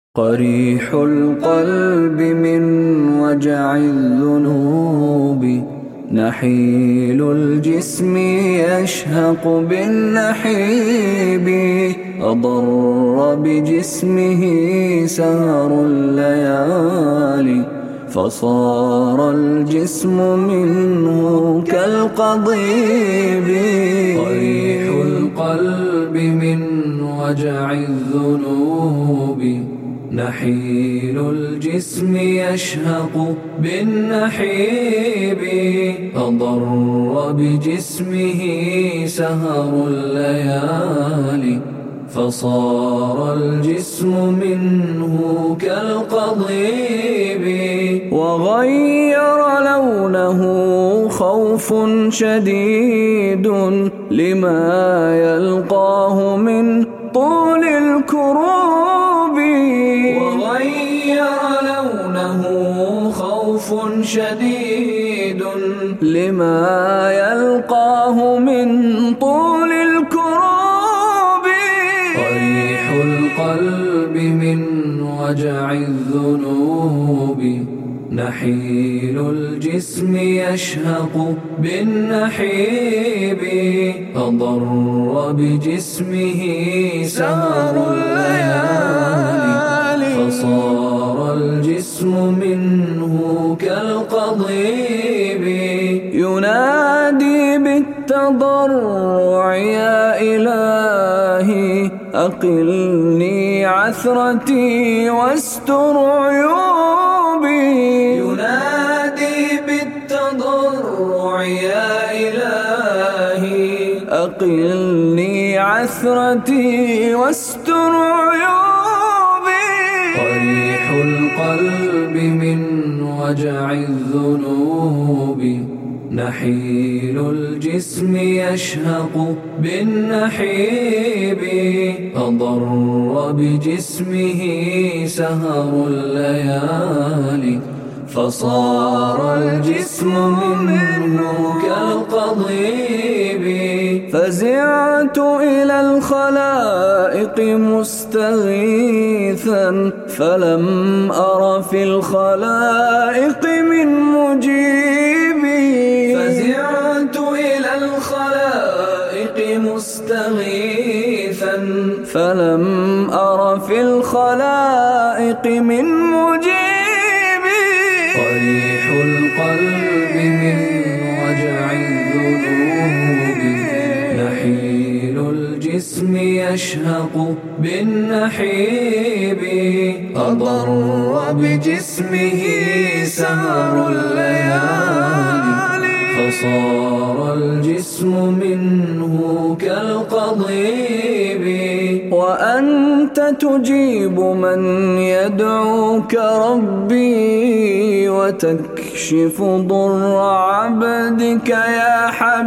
قريح القلب من وجع الذنوب، نحيل الجسم يشهق بالنحيب، أضر بجسمه سهر الليالي، فصار الجسم منه كالقضيب. قريح القلب من وجع الذنوب، نحيل الجسم يشهق بالنحيب، أضر بجسمه سهر الليالي، فصار الجسم منه كالقضيب. وغير لونه خوف شديد لما يلقاه من طول الكروب. وغير لونه خوف شديد لما يلقاه من طول الكروب. قريح القلب من وجع الذنوب، نحيل الجسم يشهق بالنحيب، أضر بجسمه سهر الليالي، فصار الجسم منه كالقضيب. ينادي بالتضرع يا إلهي، أقلني عثرتي واستر عيوبي. ينادي بالتضرع يا إلهي، أقلني عثرتي واستر عيوبي. قريح القلب من وجع الذنوب، نحيل الجسم يشهق بالنحيب، أضر بجسمه سهر الليالي، فصار الجسم منه كالقضيب. فزعت إلى الخلائق مستغيثا، فلم أر في الخلائق من مجيبي. فزعت إلى الخلائق مستغيثا، فلم أر في الخلائق من مجيبي. قريح القلب من وجع الذنوب، نحيل الجسم يشهق بالنحيب، أضر بجسمه سهر الليالي، فصار الجسم منه كالقضيب. وأنت تجيب من يدعوك ربي، وتكشف ضر عبدك يا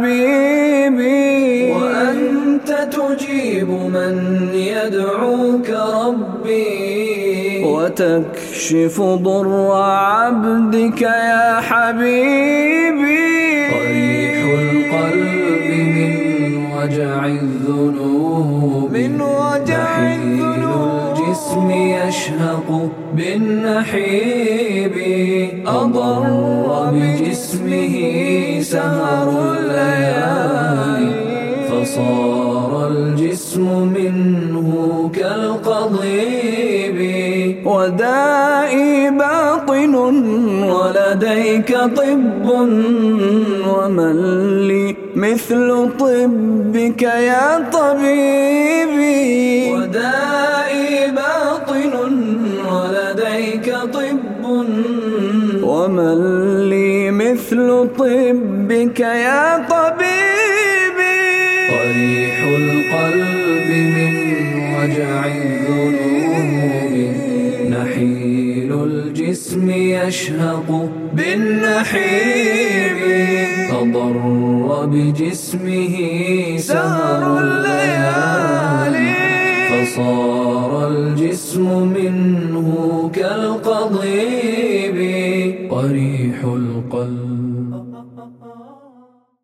حبيبي. وأنت تجيب من يدعوك ربي، وتكشف ضر عبدك يا حبيبي. قريح القلب من وجع الذنوب، نحيل الجسم يشهق بالنحيب، أضر بجسمه سهر الليالي، فصار الجسم منه كالقضيب. ودائي باطن ولديك طب، ومن لي مثل طبك يا طبيبي. ودائي باطن ولديك طب، ومن لي مثل طبك يا طبيبي. قريح القلب من وجع الذنوب، نحيل الجسم يشهق بالنحيب، أضر بجسمه سهر الليالي، فصار الجسم منه كالقضيب. قريح القلب